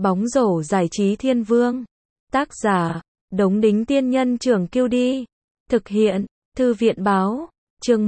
Bóng rổ giải trí thiên vương. Tác giả, Đống Đính Tiên Nhân Trưởng Kiêu Đi. Thực hiện, Thư viện Báo. Chương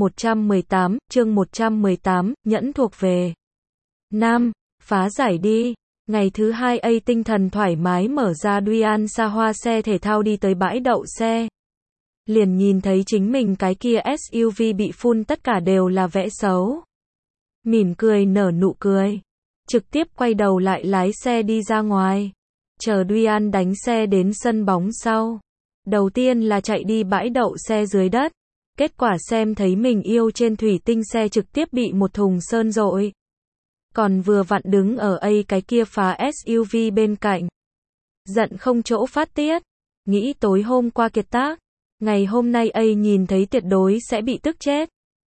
118, nhẫn thuộc về nam, phá giải đi. Ngày thứ hai tinh thần thoải mái mở ra Duyan xa hoa xe thể thao đi tới bãi đậu xe. Liền nhìn thấy chính mình cái kia SUV bị phun tất cả đều là vẽ xấu. Mỉm cười nở nụ cười. Trực tiếp quay đầu lại lái xe đi ra ngoài. Chờ Duyan đánh xe đến sân bóng sau. Đầu tiên là chạy đi bãi đậu xe dưới đất. Kết quả xem thấy mình yêu trên thủy tinh xe trực tiếp bị một thùng sơn dội. Còn vừa vặn đứng ở cái kia phá SUV bên cạnh. Giận không chỗ phát tiết. Nghĩ tối hôm qua kiệt tác. Ngày hôm nay nhìn thấy tuyệt đối sẽ bị tức chết.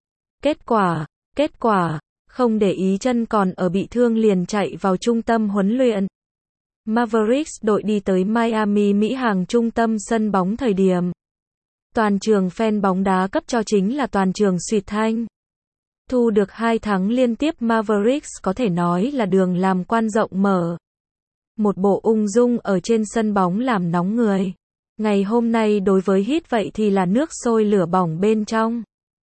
Kết quả, không để ý chân còn ở bị thương liền chạy vào trung tâm huấn luyện. Mavericks đội đi tới Miami Mỹ hàng trung tâm sân bóng thời điểm. Toàn trường fan bóng đá cấp cho chính là toàn trường suýt thanh. Thu được 2 thắng liên tiếp Mavericks có thể nói là đường làm quan rộng mở. Một bộ ung dung ở trên sân bóng làm nóng người. Ngày hôm nay đối với Heat vậy thì là nước sôi lửa bỏng bên trong.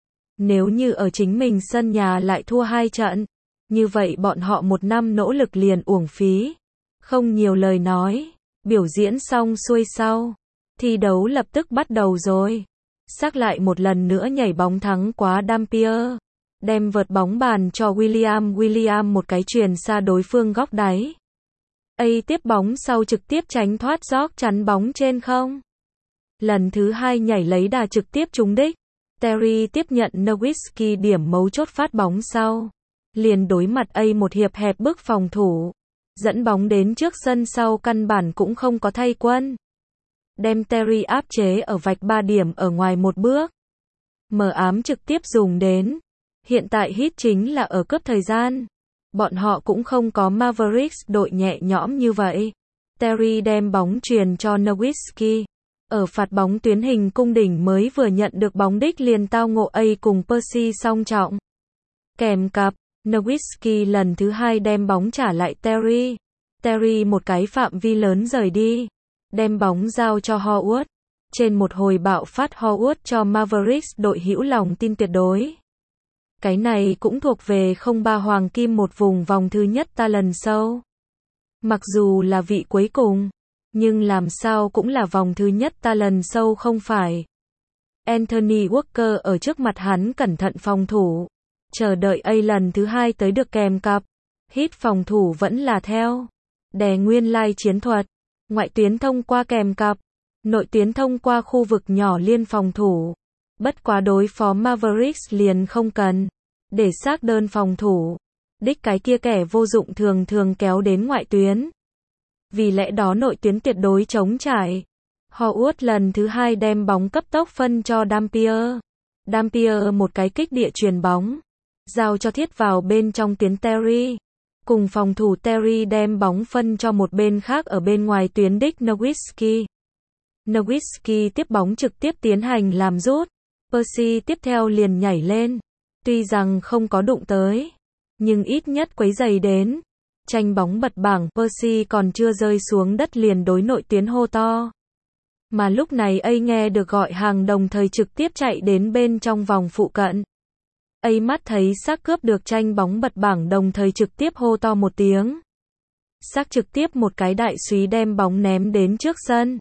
Nếu như ở chính mình sân nhà lại thua 2 trận, như vậy bọn họ 1 năm nỗ lực liền uổng phí. Không nhiều lời nói, biểu diễn xong xuôi sau. Thi đấu lập tức bắt đầu rồi. Xác lại một lần nữa nhảy bóng thắng quá Dampier. Đem vợt bóng bàn cho William một cái chuyền xa đối phương góc đáy. Tiếp bóng sau trực tiếp tránh thoát George chắn bóng trên không. Lần thứ 2 nhảy lấy đà trực tiếp trúng đích. Terry tiếp nhận Nowitzki điểm mấu chốt phát bóng sau. Liền đối mặt một hiệp hẹp bức phòng thủ. Dẫn bóng đến trước sân sau căn bản cũng không có thay quân. Đem Terry áp chế ở vạch 3 điểm ở ngoài một bước. Mờ ám trực tiếp dùng đến. Hiện tại Heat chính là ở cướp thời gian. Bọn họ cũng không có Mavericks đội nhẹ nhõm như vậy. Terry đem bóng truyền cho Nowitzki. Ở phạt bóng tuyến hình cung đỉnh mới vừa nhận được bóng đích liền tao ngộ cùng Percy song trọng. Kèm cặp, Nowitzki lần thứ 2 đem bóng trả lại Terry. Terry một cái phạm vi lớn rời đi. Đem bóng giao cho Howard. Trên một hồi bạo phát Howard cho Mavericks đội hữu lòng tin tuyệt đối. Cái này cũng thuộc về 03 hoàng kim một vùng vòng thứ nhất talent show. Mặc dù là vị cuối cùng, nhưng làm sao cũng là vòng thứ nhất talent show không phải. Anthony Walker ở trước mặt hắn cẩn thận phòng thủ. Chờ đợi lần thứ 2 tới được kèm cặp. Heat phòng thủ vẫn là theo. Đè nguyên lai chiến thuật. Ngoại tuyến thông qua kèm cặp. Nội tuyến thông qua khu vực nhỏ liên phòng thủ. Bất quá đối phó Mavericks liền không cần. Để xác đơn phòng thủ. Đích cái kia kẻ vô dụng thường kéo đến ngoại tuyến. Vì lẽ đó nội tuyến tuyệt đối trống trải. Howard lần thứ 2 đem bóng cấp tốc phân cho Dampier. Dampier một cái kích địa chuyền bóng. Giao cho thiết vào bên trong tuyến Terry. Cùng phòng thủ Terry đem bóng phân cho một bên khác ở bên ngoài tuyến đích Nowitzki. Nowitzki tiếp bóng trực tiếp tiến hành làm rút. Percy tiếp theo liền nhảy lên. Tuy rằng không có đụng tới, nhưng ít nhất quấy giày đến. Tranh bóng bật bảng, Percy còn chưa rơi xuống đất liền đối nội tuyến hô to. Mà lúc này nghe được gọi hàng đồng thời trực tiếp chạy đến bên trong vòng phụ cận. Mắt thấy xác cướp được tranh bóng bật bảng đồng thời trực tiếp hô to một tiếng. Xác trực tiếp một cái đại súy đem bóng ném đến trước sân.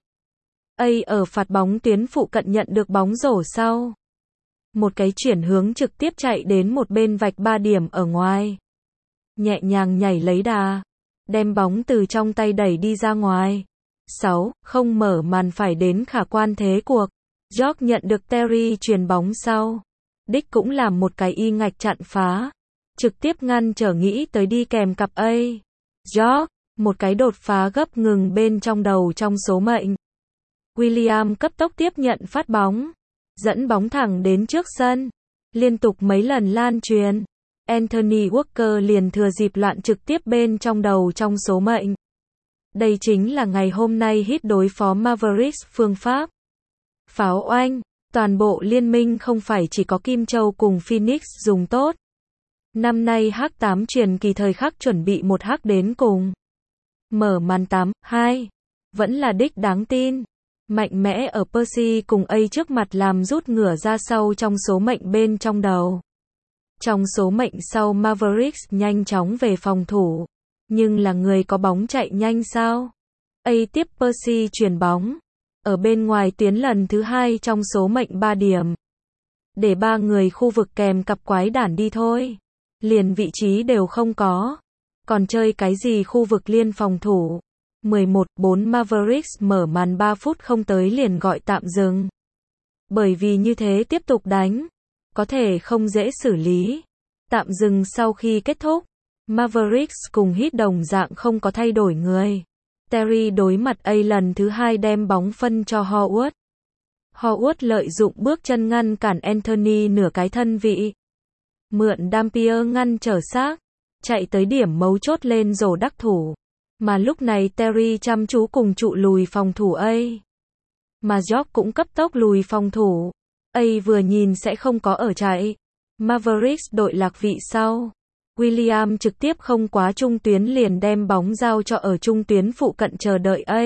Ở phạt bóng tuyến phụ cận nhận được bóng rổ sau. Một cái chuyển hướng trực tiếp chạy đến một bên vạch 3 điểm ở ngoài. Nhẹ nhàng nhảy lấy đà. Đem bóng từ trong tay đẩy đi ra ngoài. 6. Không mở màn phải đến khả quan thế cuộc. George nhận được Terry chuyền bóng sau. Đích cũng làm một cái ngạch chặn phá. Trực tiếp ngăn trở nghĩ tới đi kèm cặp George, một cái đột phá gấp ngừng bên trong đầu trong số mệnh. William cấp tốc tiếp nhận phát bóng. Dẫn bóng thẳng đến trước sân. Liên tục mấy lần lan truyền. Anthony Walker liền thừa dịp loạn trực tiếp bên trong đầu trong số mệnh. Đây chính là ngày hôm nay Heat đối phó Mavericks phương pháp. Pháo oanh. Toàn bộ liên minh không phải chỉ có Kim Châu cùng Phoenix dùng tốt. Năm nay H8 truyền kỳ thời khắc chuẩn bị một H đến cùng. Mở màn 8-2. Vẫn là đích đáng tin. Mạnh mẽ ở Percy cùng A trước mặt làm rút ngửa ra sau trong số mệnh bên trong đầu. Trong số mệnh sau Mavericks nhanh chóng về phòng thủ. Nhưng là người có bóng chạy nhanh sao? A tiếp Percy chuyền bóng. Ở bên ngoài tuyến lần thứ 2 trong số mệnh 3 điểm. Để 3 người khu vực kèm cặp quái đản đi thôi. Liền vị trí đều không có. Còn chơi cái gì khu vực liên phòng thủ. 11-4 Mavericks mở màn 3 phút không tới liền gọi tạm dừng. Bởi vì như thế tiếp tục đánh. Có thể không dễ xử lý. Tạm dừng sau khi kết thúc. Mavericks cùng Heat đồng dạng không có thay đổi người. Terry đối mặt A lần thứ 2 đem bóng phân cho Howard. Howard lợi dụng bước chân ngăn cản Anthony nửa cái thân vị. Mượn Dampier ngăn trở xác. Chạy tới điểm mấu chốt lên rổ đắc thủ. Mà lúc này Terry chăm chú cùng trụ lùi phòng thủ A. Mà George cũng cấp tốc lùi phòng thủ. A vừa nhìn sẽ không có ở chạy. Mavericks đội lạc vị sau. William trực tiếp không quá trung tuyến liền đem bóng giao cho ở trung tuyến phụ cận chờ đợi A.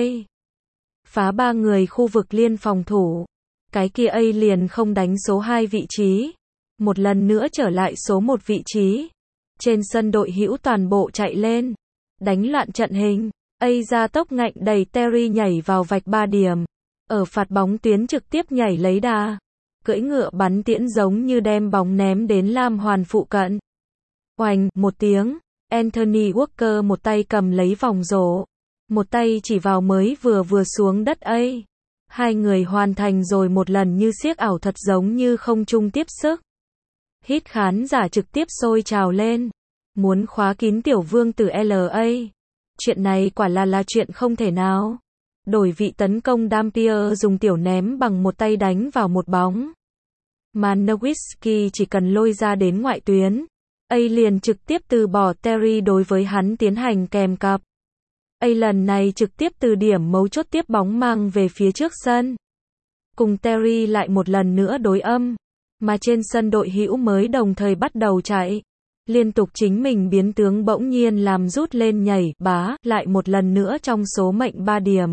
Phá 3 người khu vực liên phòng thủ. Cái kia A liền không đánh số 2 vị trí. Một lần nữa trở lại số 1 vị trí. Trên sân đội hữu toàn bộ chạy lên. Đánh loạn trận hình. A ra tốc ngạnh đẩy Terry nhảy vào vạch 3 điểm. Ở phạt bóng tuyến trực tiếp nhảy lấy đà. Cưỡi ngựa bắn tiễn giống như đem bóng ném đến lam hoàn phụ cận. Oành, một tiếng. Anthony Walker một tay cầm lấy vòng rổ. Một tay chỉ vào mới vừa xuống đất A. Hai người hoàn thành rồi một lần như xiếc ảo thuật giống như không chung tiếp sức. Hít khán giả trực tiếp sôi trào lên. Muốn khóa kín tiểu vương tử LA. Chuyện này quả là chuyện không thể nào. Đổi vị tấn công Dampier dùng tiểu ném bằng một tay đánh vào một bóng. Mà Nowitzki chỉ cần lôi ra đến ngoại tuyến. A liền trực tiếp từ bỏ Terry đối với hắn tiến hành kèm cặp. A lần này trực tiếp từ điểm mấu chốt tiếp bóng mang về phía trước sân. Cùng Terry lại một lần nữa đối âm. Mà trên sân đội hữu mới đồng thời bắt đầu chạy. Liên tục chính mình biến tướng bỗng nhiên làm rút lên nhảy, bá, lại một lần nữa trong số mệnh 3 điểm.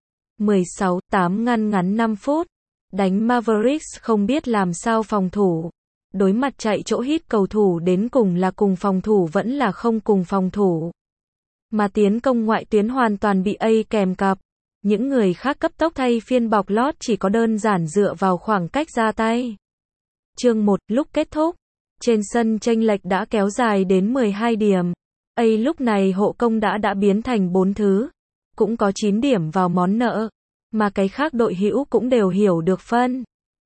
16-8 ngắn 5 phút. Đánh Mavericks không biết làm sao phòng thủ. Đối mặt chạy chỗ hít cầu thủ đến cùng là cùng phòng thủ vẫn là không cùng phòng thủ. Mà tiến công ngoại tuyến hoàn toàn bị A kèm cặp. Những người khác cấp tốc thay phiên bọc lót chỉ có đơn giản dựa vào khoảng cách ra tay. Chương 1, lúc kết thúc. Trên sân chênh lệch đã kéo dài đến 12 điểm. A lúc này hộ công đã biến thành 4 thứ. Cũng có 9 điểm vào món nợ. Mà cái khác đội hữu cũng đều hiểu được phân.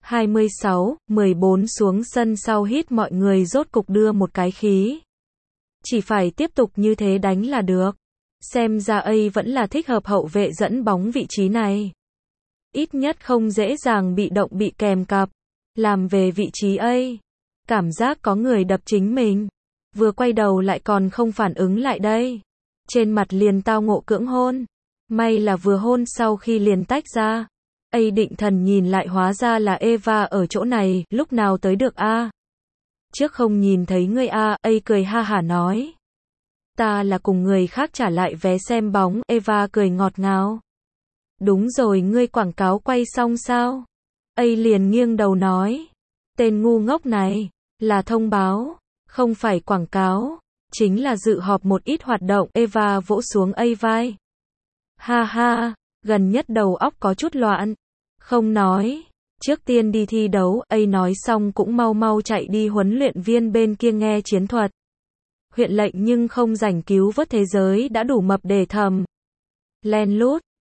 26-14 xuống sân sau hít mọi người rốt cục đưa một cái khí. Chỉ phải tiếp tục như thế đánh là được. Xem ra A vẫn là thích hợp hậu vệ dẫn bóng vị trí này. Ít nhất không dễ dàng bị động bị kèm cặp. Làm về vị trí A. Cảm giác có người đập chính mình. Vừa quay đầu lại còn không phản ứng lại đây. Trên mặt liền tao ngộ cưỡng hôn. May là vừa hôn sau khi liền tách ra. A định thần nhìn lại hóa ra là Eva ở chỗ này, lúc nào tới được a? Trước không nhìn thấy ngươi a, A cười ha hả nói. Ta là cùng người khác trả lại vé xem bóng, Eva cười ngọt ngào. Đúng rồi, ngươi quảng cáo quay xong sao? A liền nghiêng đầu nói. Tên ngu ngốc này, là thông báo, không phải quảng cáo, chính là dự họp một ít hoạt động. Eva vỗ xuống A vai. Ha ha, gần nhất đầu óc có chút loạn. Không nói, trước tiên đi thi đấu. A nói xong cũng mau chạy đi huấn luyện viên bên kia nghe chiến thuật. Huyện lệnh nhưng không rảnh cứu vớt thế giới đã đủ mập để thầm. Len lút,